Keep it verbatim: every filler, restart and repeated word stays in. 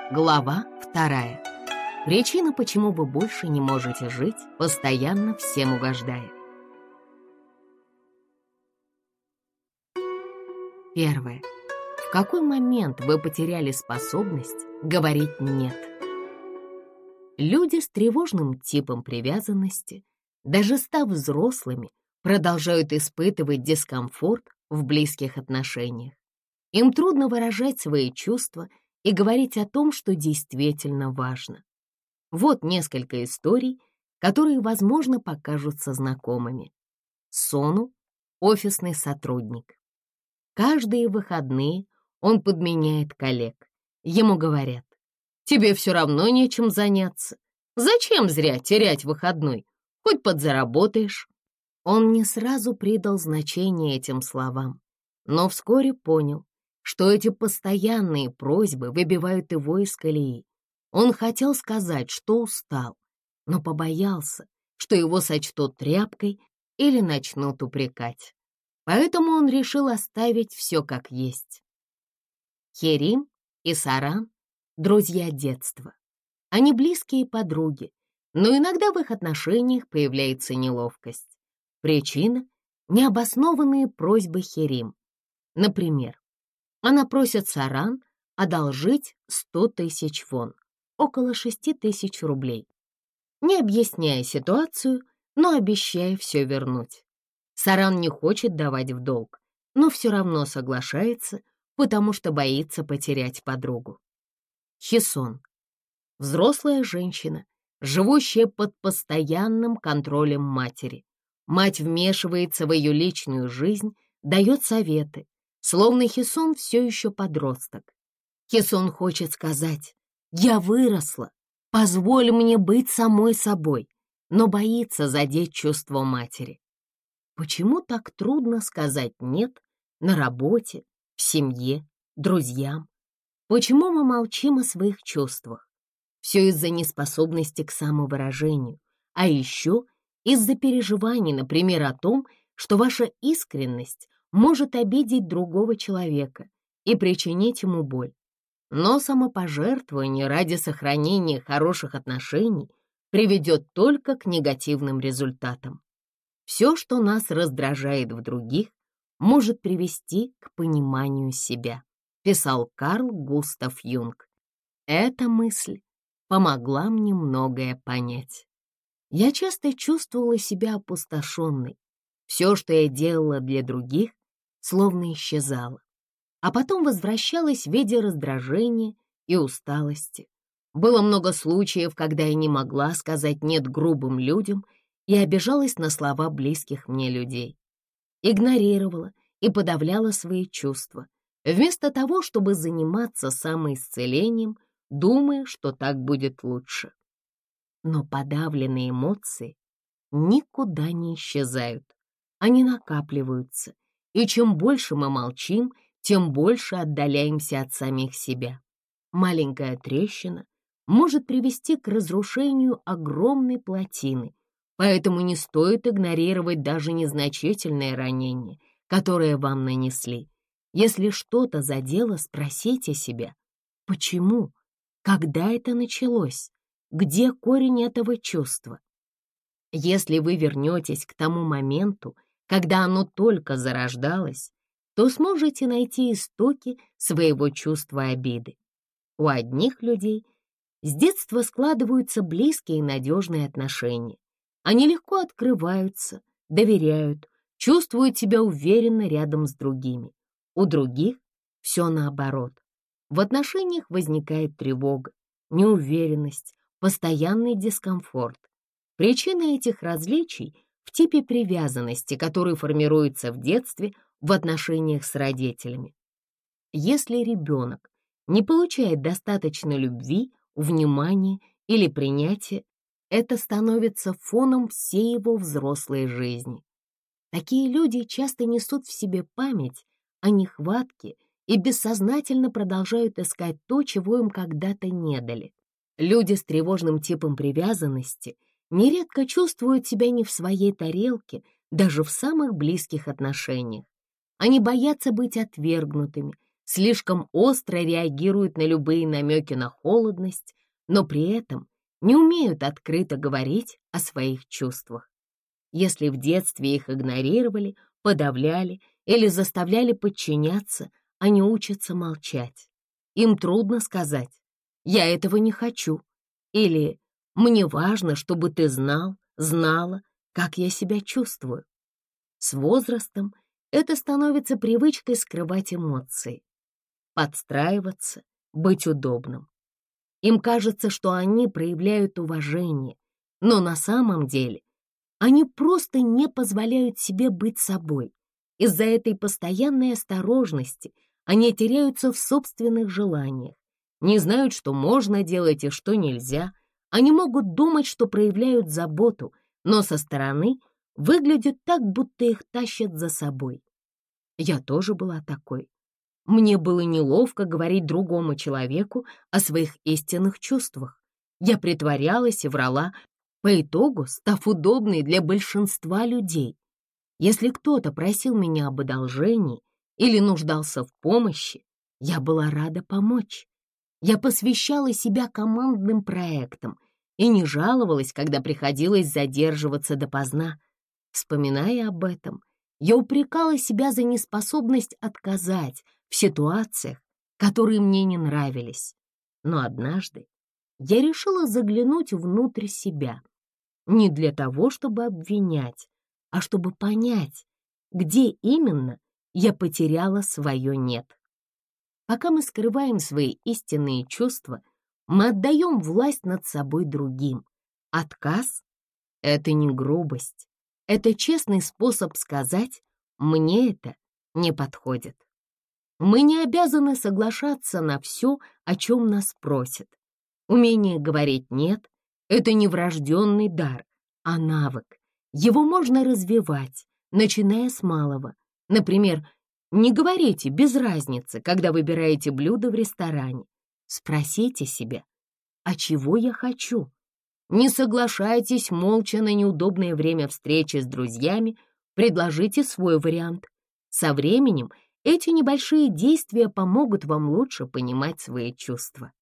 Глава вторая. Причина, почему вы больше не можете жить, постоянно всем угождая. Первое. В какой момент вы потеряли способность говорить «нет»? Люди с тревожным типом привязанности, даже став взрослыми, продолжают испытывать дискомфорт в близких отношениях. Им трудно выражать свои чувства и говорить о том, что действительно важно. Вот несколько историй, которые, возможно, покажутся знакомыми. Сону — офисный сотрудник. Каждые выходные он подменяет коллег. Ему говорят: «Тебе все равно нечем заняться. Зачем зря терять выходной? Хоть подзаработаешь». Он не сразу придал значение этим словам, но вскоре понял, что эти постоянные просьбы выбивают его из колеи. Он хотел сказать, что устал, но побоялся, что его сочтут тряпкой или начнут упрекать. Поэтому он решил оставить все как есть. Херим и Саран — друзья детства. Они близкие подруги, но иногда в их отношениях появляется неловкость. Причина — необоснованные просьбы Херим. Например, она просит Саран одолжить сто тысяч вон, около шести тысяч рублей, не объясняя ситуацию, но обещая все вернуть. Саран не хочет давать в долг, но все равно соглашается, потому что боится потерять подругу. Хисон — взрослая женщина, живущая под постоянным контролем матери. Мать вмешивается в ее личную жизнь, дает советы, словно Хисон все еще подросток. Хисон хочет сказать: «Я выросла, позволь мне быть самой собой», но боится задеть чувство матери. Почему так трудно сказать «нет» на работе, в семье, друзьям? Почему мы молчим о своих чувствах? Все из-за неспособности к самовыражению, а еще из-за переживаний, например, о том, что ваша искренность может обидеть другого человека и причинить ему боль. Но самопожертвование ради сохранения хороших отношений приведет только к негативным результатам. Все, что нас раздражает в других, может привести к пониманию себя, писал Карл Густав Юнг. Эта мысль помогла мне многое понять. Я часто чувствовала себя опустошенной. Все, что я делала для других, словно исчезало, а потом возвращалось в виде раздражения и усталости. Было много случаев, когда я не могла сказать «нет» грубым людям и обижалась на слова близких мне людей. Игнорировала и подавляла свои чувства, вместо того, чтобы заниматься самоисцелением, думая, что так будет лучше. Но подавленные эмоции никуда не исчезают. Они накапливаются, и чем больше мы молчим, тем больше отдаляемся от самих себя. Маленькая трещина может привести к разрушению огромной плотины, поэтому не стоит игнорировать даже незначительное ранение, которое вам нанесли. Если что-то задело, спросите себя: почему? Когда это началось? Где корень этого чувства? Если вы вернетесь к тому моменту, когда оно только зарождалось, то сможете найти истоки своего чувства обиды. У одних людей с детства складываются близкие и надежные отношения. Они легко открываются, доверяют, чувствуют себя уверенно рядом с другими. У других все наоборот. В отношениях возникает тревога, неуверенность, постоянный дискомфорт. Причина этих различий в типе привязанности, который формируется в детстве в отношениях с родителями. Если ребенок не получает достаточно любви, внимания или принятия, это становится фоном всей его взрослой жизни. Такие люди часто несут в себе память о нехватке и бессознательно продолжают искать то, чего им когда-то не дали. Люди с тревожным типом привязанности нередко чувствуют себя не в своей тарелке, даже в самых близких отношениях. Они боятся быть отвергнутыми, слишком остро реагируют на любые намеки на холодность, но при этом не умеют открыто говорить о своих чувствах. Если в детстве их игнорировали, подавляли или заставляли подчиняться, они учатся молчать. Им трудно сказать «я этого не хочу» или «мне важно, чтобы ты знал, знала, как я себя чувствую». С возрастом это становится привычкой скрывать эмоции, подстраиваться, быть удобным. Им кажется, что они проявляют уважение, но на самом деле они просто не позволяют себе быть собой. Из-за этой постоянной осторожности они теряются в собственных желаниях, не знают, что можно делать и что нельзя. Они могут думать, что проявляют заботу, но со стороны выглядят так, будто их тащат за собой. Я тоже была такой. Мне было неловко говорить другому человеку о своих истинных чувствах. Я притворялась и врала, по итогу став удобной для большинства людей. Если кто-то просил меня об одолжении или нуждался в помощи, я была рада помочь. Я посвящала себя командным проектам и не жаловалась, когда приходилось задерживаться допоздна. Вспоминая об этом, я упрекала себя за неспособность отказать в ситуациях, которые мне не нравились. Но однажды я решила заглянуть внутрь себя. Не для того, чтобы обвинять, а чтобы понять, где именно я потеряла свое «нет». Пока мы скрываем свои истинные чувства, мы отдаем власть над собой другим. Отказ — это не грубость, это честный способ сказать «мне это не подходит». Мы не обязаны соглашаться на все, о чем нас просят. Умение говорить «нет» — это не врожденный дар, а навык. Его можно развивать, начиная с малого. Например, не говорите «без разницы», когда выбираете блюдо в ресторане. Спросите себя, а чего я хочу? Не соглашайтесь молча на неудобное время встречи с друзьями, предложите свой вариант. Со временем эти небольшие действия помогут вам лучше понимать свои чувства.